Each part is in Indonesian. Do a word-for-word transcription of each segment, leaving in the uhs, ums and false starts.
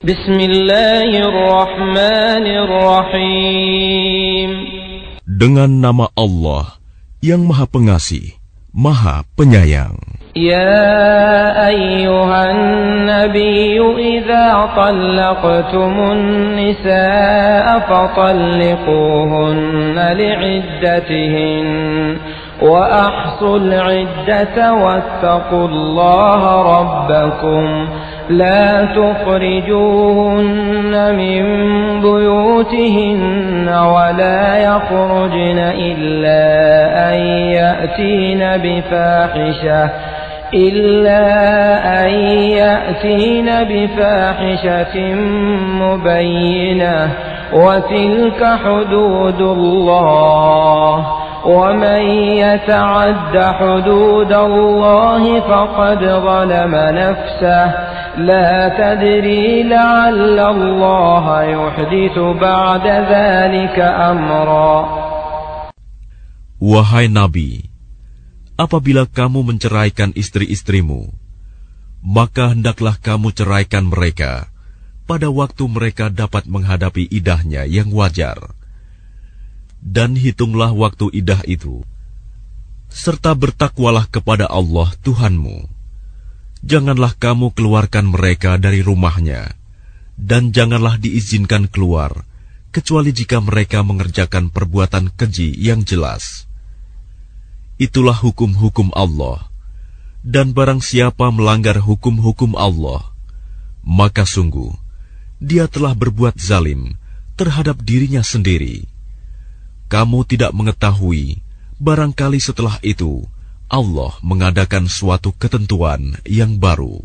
Bismillahirrahmanirrahim. Dengan nama Allah yang Maha Pengasih, Maha Penyayang. Ya ayyuhan nabiyyu idza talaqtumun nisaa fatalliquhunna li'iddatihin wa ahsul 'iddata wattaqullaha rabbakum لا تخرجوهن من بيوتهن ولا يخرجن إلا أن يأتين بفاحشة إلا أن يأتين بفاحشة مبينة وتلك حدود الله ومن يتعد حدود الله فقد ظلم نفسه لا تدري لعل الله يحدث بعد ذلك أمرا. Wahai Nabi, apabila kamu menceraikan istri-istrimu, maka hendaklah kamu ceraikan mereka pada waktu mereka dapat menghadapi iddahnya yang wajar. Dan hitunglah waktu iddah itu, serta bertakwalah kepada Allah Tuhanmu. Janganlah kamu keluarkan mereka dari rumahnya, dan janganlah diizinkan keluar, kecuali jika mereka mengerjakan perbuatan keji yang jelas. Itulah hukum-hukum Allah, dan barang siapa melanggar hukum-hukum Allah, maka sungguh, dia telah berbuat zalim terhadap dirinya sendiri. Kamu tidak mengetahui, barangkali setelah itu, Allah mengadakan suatu ketentuan yang baru.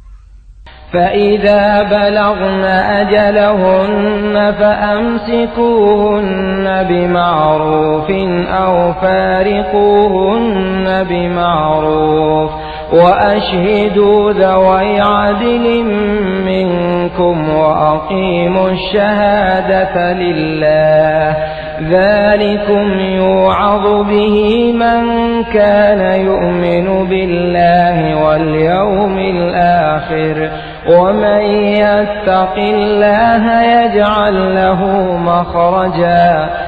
فَإِذَا بَلَغْنَ أَجَلَهُنَّ فَأَمْسِكُوهُنَّ بِمَعْرُوفٍ أَوْ فَارِقُوهُنَّ بِمَعْرُوفٍ وَأَشْهِدُوا ذَوَيْ عَدْلٍ مِّنكُمْ وَأَقِيمُوا الشَّهَادَةَ لِلَّهِ ذَلِكُمْ يُوعَظُ بِهِ مَنْ كَانَ يُؤْمِنُ بِاللَّهِ وَالْيَوْمِ الْآخِرِ وَمَنْ يَتَّقِ اللَّهَ يَجْعَلْ لَهُ مَخْرَجًا.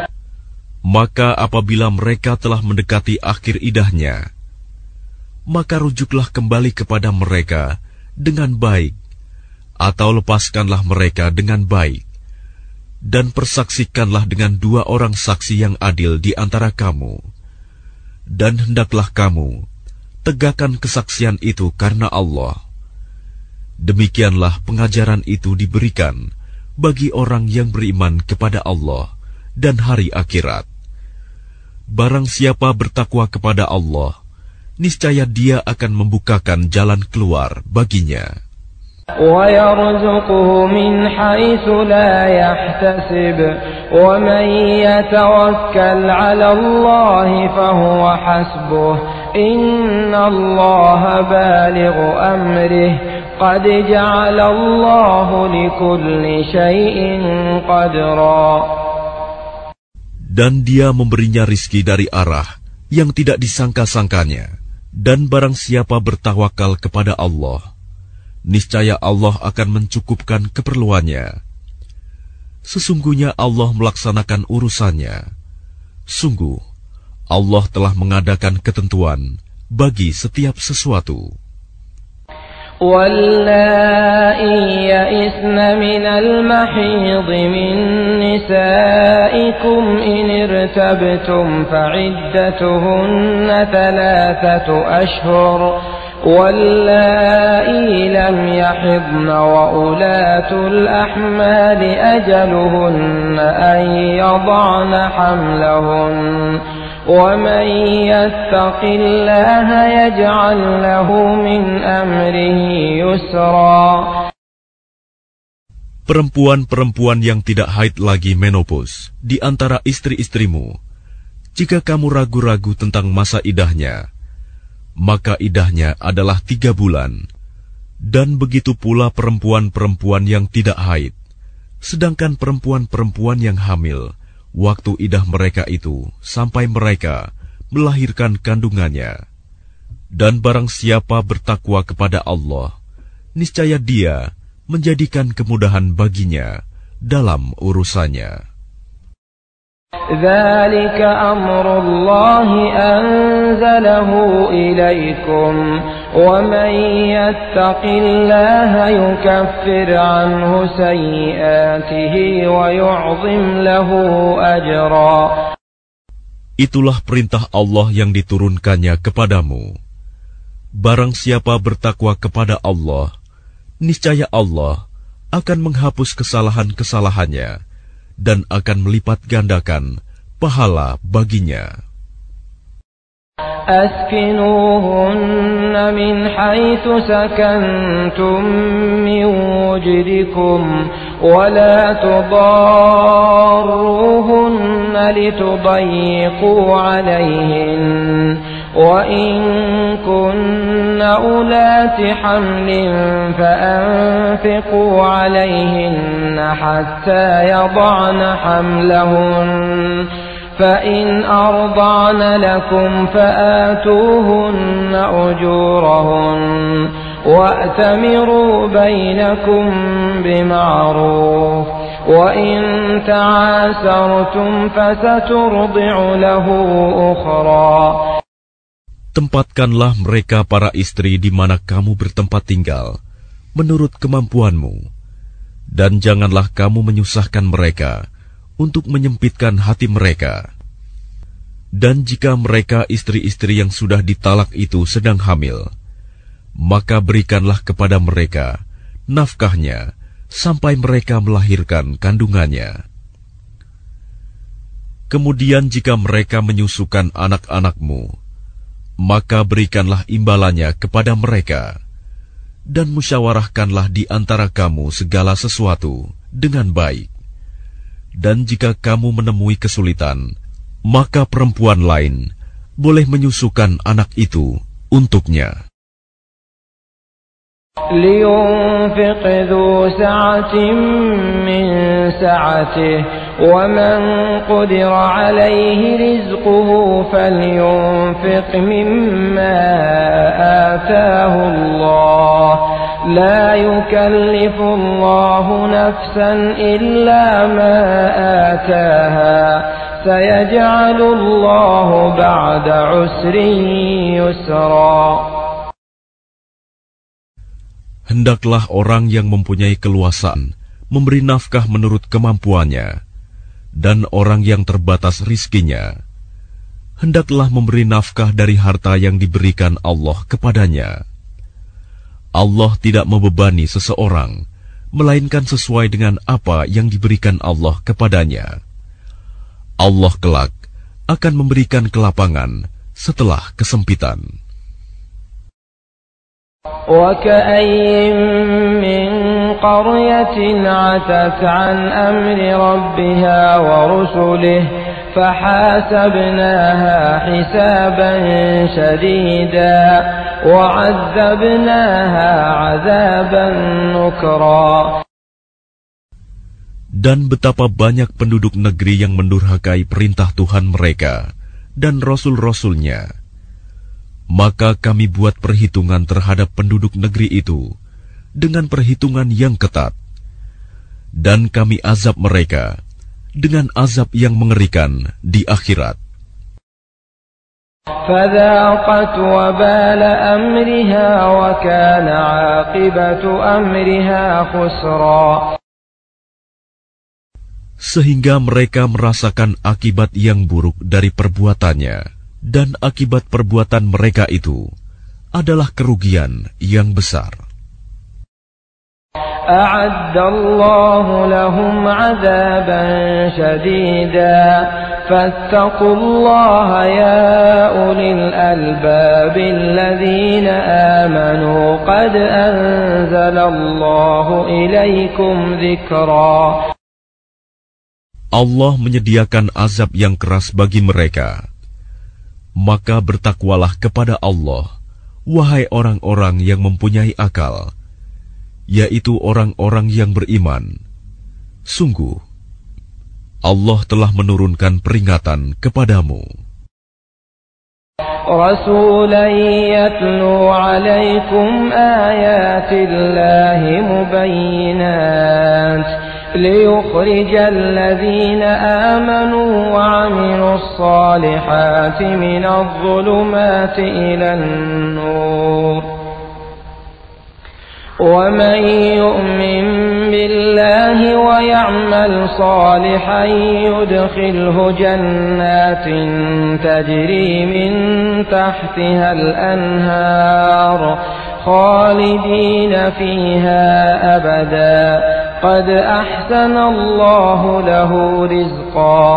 Maka apabila mereka telah mendekati akhir iddahnya, maka rujuklah kembali kepada mereka dengan baik, atau lepaskanlah mereka dengan baik, dan persaksikanlah dengan dua orang saksi yang adil di antara kamu. Dan hendaklah kamu tegakkan kesaksian itu karena Allah. Demikianlah pengajaran itu diberikan bagi orang yang beriman kepada Allah dan hari akhirat. Barang siapa bertakwa kepada Allah, niscaya dia akan membukakan jalan keluar baginya. وَيَرْزُقْهُ مِنْ حَيْثُ لَا يَحْتَسِبُ وَمَنْ يَتَوَكَّلْ عَلَى اللَّهِ فَهُوَ حَسْبُهُ إِنَّ اللَّهَ بَالِغُ أَمْرِهِ قَدْ جَعَلَ اللَّهُ لِكُلِّ شَيْءٍ قَدْرًا. Dan dia memberinya rizki dari arah yang tidak disangka-sangkanya. Dan barang siapa bertawakal kepada Allah, niscaya Allah akan mencukupkan keperluannya. Sesungguhnya Allah melaksanakan urusannya. Sungguh, Allah telah mengadakan ketentuan bagi setiap sesuatu. وَاللَّائِي يَئِسْنَ مِنَ الْمَحِيضِ مِن نِّسَائِكُمْ إِنِ ارْتَبْتُمْ فَعِدَّتُهُنَّ ثَلَاثَةُ أَشْهُرٍ وَاللَّائِي لَمْ يَحِضْنَ وَأُولَاتُ الْأَحْمَالِ أَجَلُهُنَّ أَن يَضَعْنَ حَمْلَهُنَّ وَمَنْ يَتَّقِ اللَّهَ يَجْعَلْ لَهُ مِنْ أَمْرِهِ يُسْرًا. Perempuan-perempuan yang tidak haid lagi menopause di antara istri-istrimu, jika kamu ragu-ragu tentang masa iddahnya, maka iddahnya adalah tiga bulan, dan begitu pula perempuan-perempuan yang tidak haid, sedangkan perempuan-perempuan yang hamil, waktu iddah mereka itu sampai mereka melahirkan kandungannya. Dan barang siapa bertakwa kepada Allah, niscaya dia menjadikan kemudahan baginya dalam urusannya. ذلك أمر الله أنزله إليكم ومن يتق الله يكفر عنه سيئاته ويعظم له أجرا. Itulah perintah Allah yang diturunkannya kepadamu. Barang siapa bertakwa kepada Allah, niscaya Allah akan menghapus kesalahan-kesalahannya dan akan melipat gandakan pahala baginya. أسكنوهن من حيث سكنتم من وجدكم ولا تضاروهن لتضيقوا عليهن وإن كن أولات حمل فأنفقوا عليهن حتى يضعن حملهن فإن أرضعن لكم فآتوهن أجورهن وأتمروا بينكم بمعروف وإن تعاسرتم فسترضع له أخرى. Tempatkanlah mereka para istri di mana kamu bertempat tinggal, menurut kemampuanmu, dan janganlah kamu menyusahkan mereka untuk menyempitkan hati mereka. Dan jika mereka istri-istri yang sudah ditalak itu sedang hamil, maka berikanlah kepada mereka nafkahnya sampai mereka melahirkan kandungannya. Kemudian jika mereka menyusukan anak-anakmu, maka berikanlah imbalannya kepada mereka, dan musyawarahkanlah di antara kamu segala sesuatu dengan baik. Dan jika kamu menemui kesulitan, maka perempuan lain boleh menyusukan anak itu untuknya. لينفق ذو سعة من سعته ومن قدر عليه رزقه فلينفق مما آتاه الله لا يكلف الله نفسا إلا ما آتاها سيجعل الله بعد عسر يسرا. Hendaklah orang yang mempunyai keluasaan memberi nafkah menurut kemampuannya, dan orang yang terbatas rizkinya, hendaklah memberi nafkah dari harta yang diberikan Allah kepadanya. Allah tidak membebani seseorang, melainkan sesuai dengan apa yang diberikan Allah kepadanya. Allah kelak akan memberikan kelapangan setelah kesempitan. وَكَأَيِّن مِّن قَرْيَةٍ عَتَتْ عَنْ أَمْرِ رَبِّهَا وَرُسُلِهِ فَحَاسَبْنَاهَا حِسَابًا شَدِيدًا وَعَذَّبْنَاهَا عَذَابًا نُكْرًا. Dan betapa banyak penduduk negeri yang mendurhakai perintah Tuhan mereka dan Rasul-Rasulnya. Maka kami buat perhitungan terhadap penduduk negeri itu dengan perhitungan yang ketat, dan kami azab mereka dengan azab yang mengerikan di akhirat. فَذَاقَتْ وَبَالَ أَمْرِهَا وَكَانَ عَاقِبَةُ أَمْرِهَا خُسْرًا. Sehingga mereka merasakan akibat yang buruk dari perbuatannya, dan akibat perbuatan mereka itu adalah kerugian yang besar. أَعَدَّ اللَّهُ لَهُمْ عَذَابًا شَدِيدًا فَاتَّقُوا اللَّهَ يَا أُولِي الْأَلْبَابِ الَّذِينَ آمَنُوا قَدْ أَنزَلَ اللَّهُ إِلَيْكُمْ ذِكْرًا. Allah menyediakan azab yang keras bagi mereka. Maka bertakwalah kepada Allah, wahai orang-orang yang mempunyai akal, yaitu orang-orang yang beriman. Sungguh, Allah telah menurunkan peringatan kepadamu. رسولا يتلو عليكم آيات الله مبينات ليخرج الذين آمنوا وعملوا الصالحات من الظلمات إلى النور ومن يؤمن بالله ويعمل صالحا يدخله جنات تجري من تحتها الأنهار خالدين فيها أبدا قد أحسن الله له رزقا.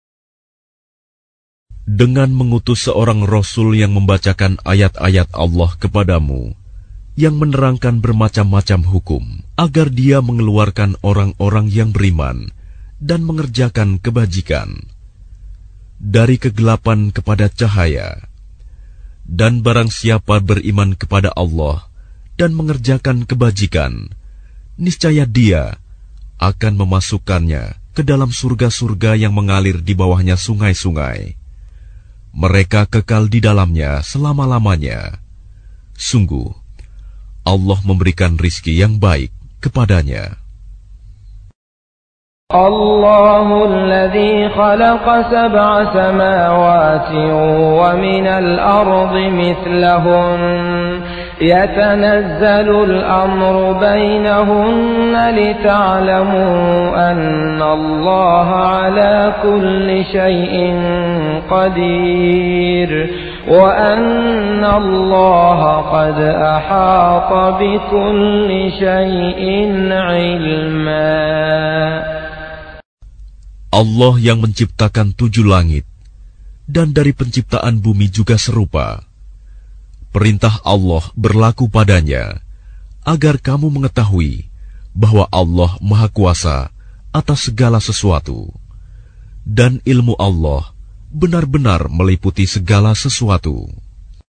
Dengan mengutus seorang Rasul yang membacakan ayat-ayat Allah kepadamu, yang menerangkan bermacam-macam hukum, agar dia mengeluarkan orang-orang yang beriman dan mengerjakan kebajikan dari kegelapan kepada cahaya. Dan barang siapa beriman kepada Allah dan mengerjakan kebajikan, niscaya dia akan memasukkannya ke dalam surga-surga yang mengalir di bawahnya sungai-sungai. Mereka kekal di dalamnya selama-lamanya. Sungguh, Allah memberikan rizki yang baik kepadanya. Allahul ladzi khalaqa sab'a samawati wa minal ardi mithlahun yatanazzalu al-amru bainahunna lita'lamu anna Allaha ala kulli shay'in qadir وَأَنَّ اللَّهَ قَدْ أَحَاطَ بِكُلِّ شَيْءٍ عِلْمًا. Allah yang menciptakan tujuh langit, dan dari penciptaan bumi juga serupa. Perintah Allah berlaku padanya, agar kamu mengetahui bahwa Allah Maha Kuasa atas segala sesuatu, dan ilmu Allah benar-benar meliputi segala sesuatu.